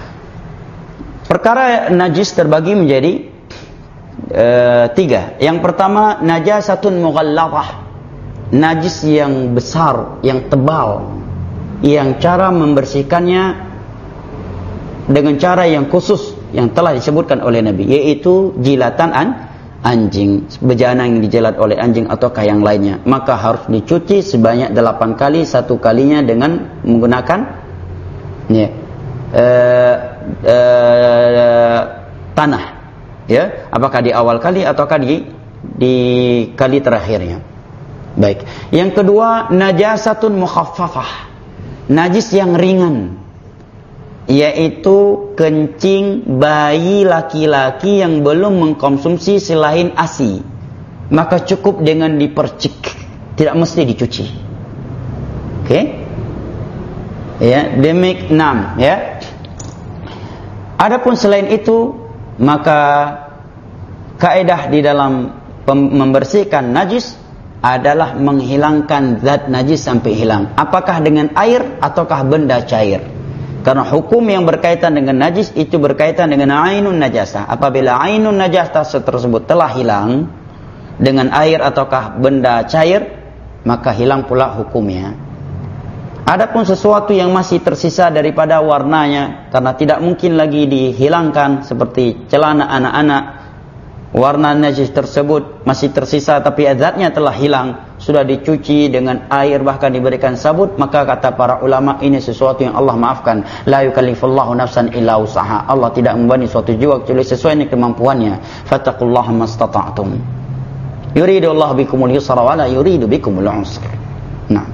Perkara najis terbagi menjadi e, tiga. Yang pertama, najasatun mughalladhah, najis yang besar, yang tebal, yang cara membersihkannya dengan cara yang khusus yang telah disebutkan oleh Nabi, yaitu jilatan an anjing, bejana yang dijilat oleh anjing ataukah yang lainnya, maka harus dicuci sebanyak delapan kali, satu kalinya dengan menggunakan ya, uh, uh, tanah, ya, apakah di awal kali ataukah di di kali terakhirnya. Baik. Yang kedua, najasatun mukhaffafah, najis yang ringan, yaitu kencing bayi laki-laki yang belum mengkonsumsi selain A S I, maka cukup dengan dipercik. tidak mesti dicuci. Oke? Okay? Ya, demik enam, ya. Adapun selain itu, maka kaidah di dalam membersihkan najis adalah menghilangkan zat najis sampai hilang. Apakah dengan air ataukah benda cair? Karena hukum yang berkaitan dengan najis itu berkaitan dengan ainun najasah. Apabila ainun najasah tersebut telah hilang dengan air ataukah benda cair, maka hilang pula hukumnya. Adapun sesuatu yang masih tersisa daripada warnanya, karena tidak mungkin lagi dihilangkan, seperti celana anak-anak, warna najis tersebut masih tersisa tapi zatnya telah hilang, sudah dicuci dengan air bahkan diberikan sabut, maka kata para ulama ini sesuatu yang Allah maafkan. La yukallifullahu nafsan illa usaha. Allah tidak membebani suatu jiwa kecuali sesuai dengan kemampuannya. Fattaqullaha mastata'tum. Yuridu Allah bikumul yusra wa la yuridu bikumul usra. Nah.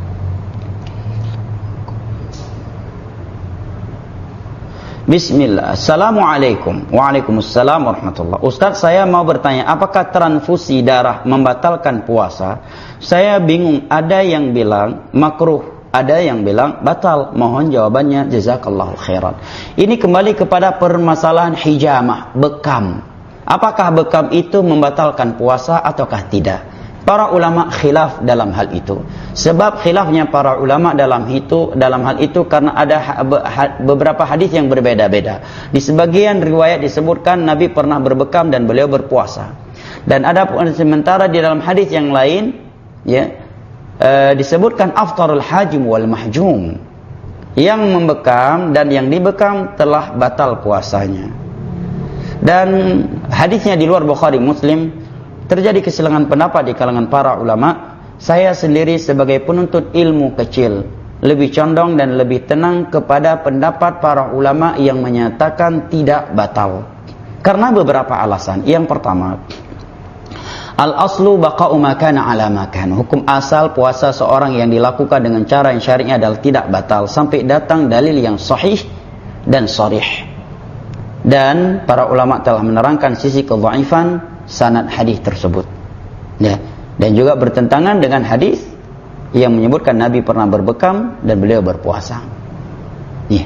Bismillah. Assalamualaikum. Waalaikumsalam warahmatullah. Ustaz, saya mau bertanya, apakah transfusi darah membatalkan puasa? Saya bingung, ada yang bilang makruh, ada yang bilang batal. Mohon jawabannya, jazakallahu khairan. Ini kembali kepada permasalahan hijamah, bekam. Apakah bekam itu membatalkan puasa ataukah tidak? Para ulama khilaf dalam hal itu. Sebab khilafnya para ulama dalam itu dalam hal itu karena ada beberapa hadis yang berbeda-beda. Di sebagian riwayat disebutkan Nabi pernah berbekam dan beliau berpuasa. Dan ada sementara di dalam hadis yang lain, ya, e, disebutkan aftarul hajim wal mahjum. Yang membekam dan yang dibekam telah batal puasanya. Dan hadisnya di luar Bukhari Muslim. Terjadi kesilangan pendapat di kalangan para ulama. Saya sendiri sebagai penuntut ilmu kecil lebih condong dan lebih tenang kepada pendapat para ulama yang menyatakan tidak batal. Karena beberapa alasan. Yang pertama, al-aslu baqa'u ma kana ala ma kana. Hukum asal puasa seorang yang dilakukan dengan cara yang syar'i adalah tidak batal sampai datang dalil yang sahih dan sharih. Dan para ulama telah menerangkan sisi kedhaifan sanad hadis tersebut, ya, dan juga bertentangan dengan hadis yang menyebutkan Nabi pernah berbekam dan beliau berpuasa. Ya.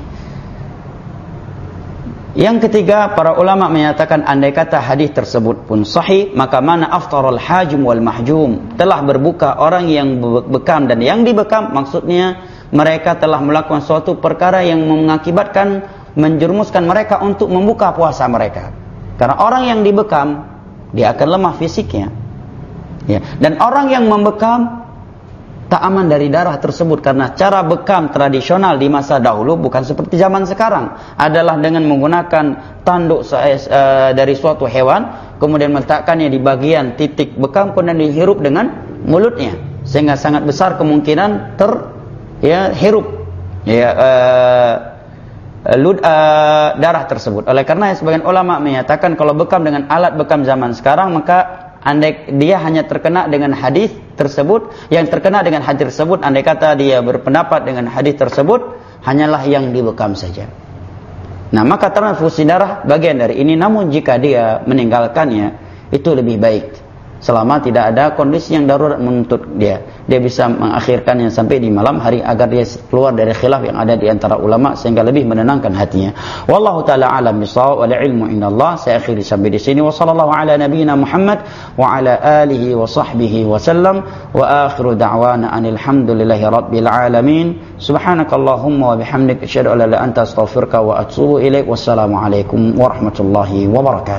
Yang ketiga, para ulama menyatakan andai kata hadis tersebut pun sahih, maka mana aftarul hajim wal mahjum, telah berbuka orang yang bekam dan yang dibekam, maksudnya mereka telah melakukan suatu perkara yang mengakibatkan menjerumuskan mereka untuk membuka puasa mereka. Karena orang yang dibekam dia akan lemah fisiknya, ya. Dan orang yang membekam tak aman dari darah tersebut, karena cara bekam tradisional di masa dahulu bukan seperti zaman sekarang, adalah dengan menggunakan tanduk uh, dari suatu hewan, kemudian meletakkannya di bagian titik bekam, kemudian dihirup dengan mulutnya, sehingga sangat besar kemungkinan ter ya hirup ya uh, Lud, uh, darah tersebut. Oleh karena sebagian ulama menyatakan kalau bekam dengan alat bekam zaman sekarang, maka andai dia hanya terkena dengan hadis tersebut, yang terkena dengan hadis tersebut, andai kata dia berpendapat dengan hadis tersebut, hanyalah yang dibekam saja. Nah, maka transfusi darah bagian dari ini. Namun jika dia meninggalkannya, itu lebih baik selama tidak ada kondisi yang darurat menuntut dia. Dia bisa mengakhirkannya sampai di malam hari agar dia keluar dari khilaf yang ada di antara ulama, sehingga lebih menenangkan hatinya. Wallahu taala alam bisawab, wal ilmu indallah. Saya akhiri sampai di sini. Wa sallallahu ala nabiyyina Muhammad wa ala alihi wa sahbihi wa sallam. Wa akhiru da'wana anil hamdulillahi rabbil alamin. Subhanakallahumma wa bihamdika asyhadu an la ilaha illa anta astaghfiruka wa atubu ilaik. Wassalamu alaikum warahmatullahi wabarakatuh.